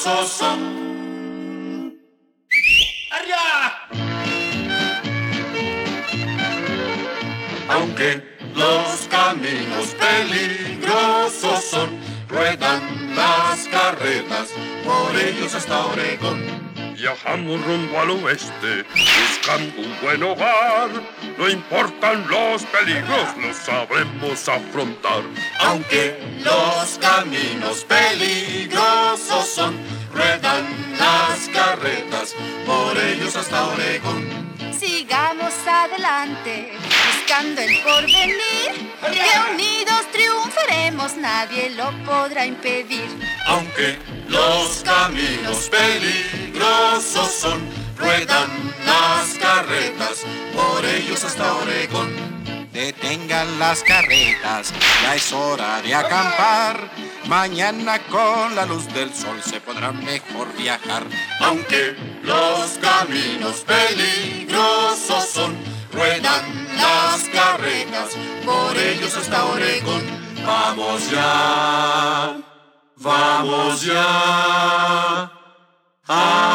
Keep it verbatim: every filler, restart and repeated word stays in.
peligrosos son. ¡Arriba! Aunque los caminos peligrosos son, ruedan las carretas por ellos hasta Oregón. Viajamos rumbo al oeste, buscando un buen hogar. No importan los peligros, los sabremos afrontar. Aunque los caminos peligrosos son, ruedan las carretas por ellos hasta Oregón. Sigamos adelante, buscando el porvenir, que unidos triunfaremos, nadie lo podrá impedir. Aunque los caminos peligrosos son, ruedan las carretas por ellos hasta Oregón. Detengan las carretas, ya es hora de acampar. Mañana con la luz del sol se podrá mejor viajar. Aunque los caminos peligrosos son, ruedan las carretas por ellos hasta Oregón. Vamos ya, vamos ya.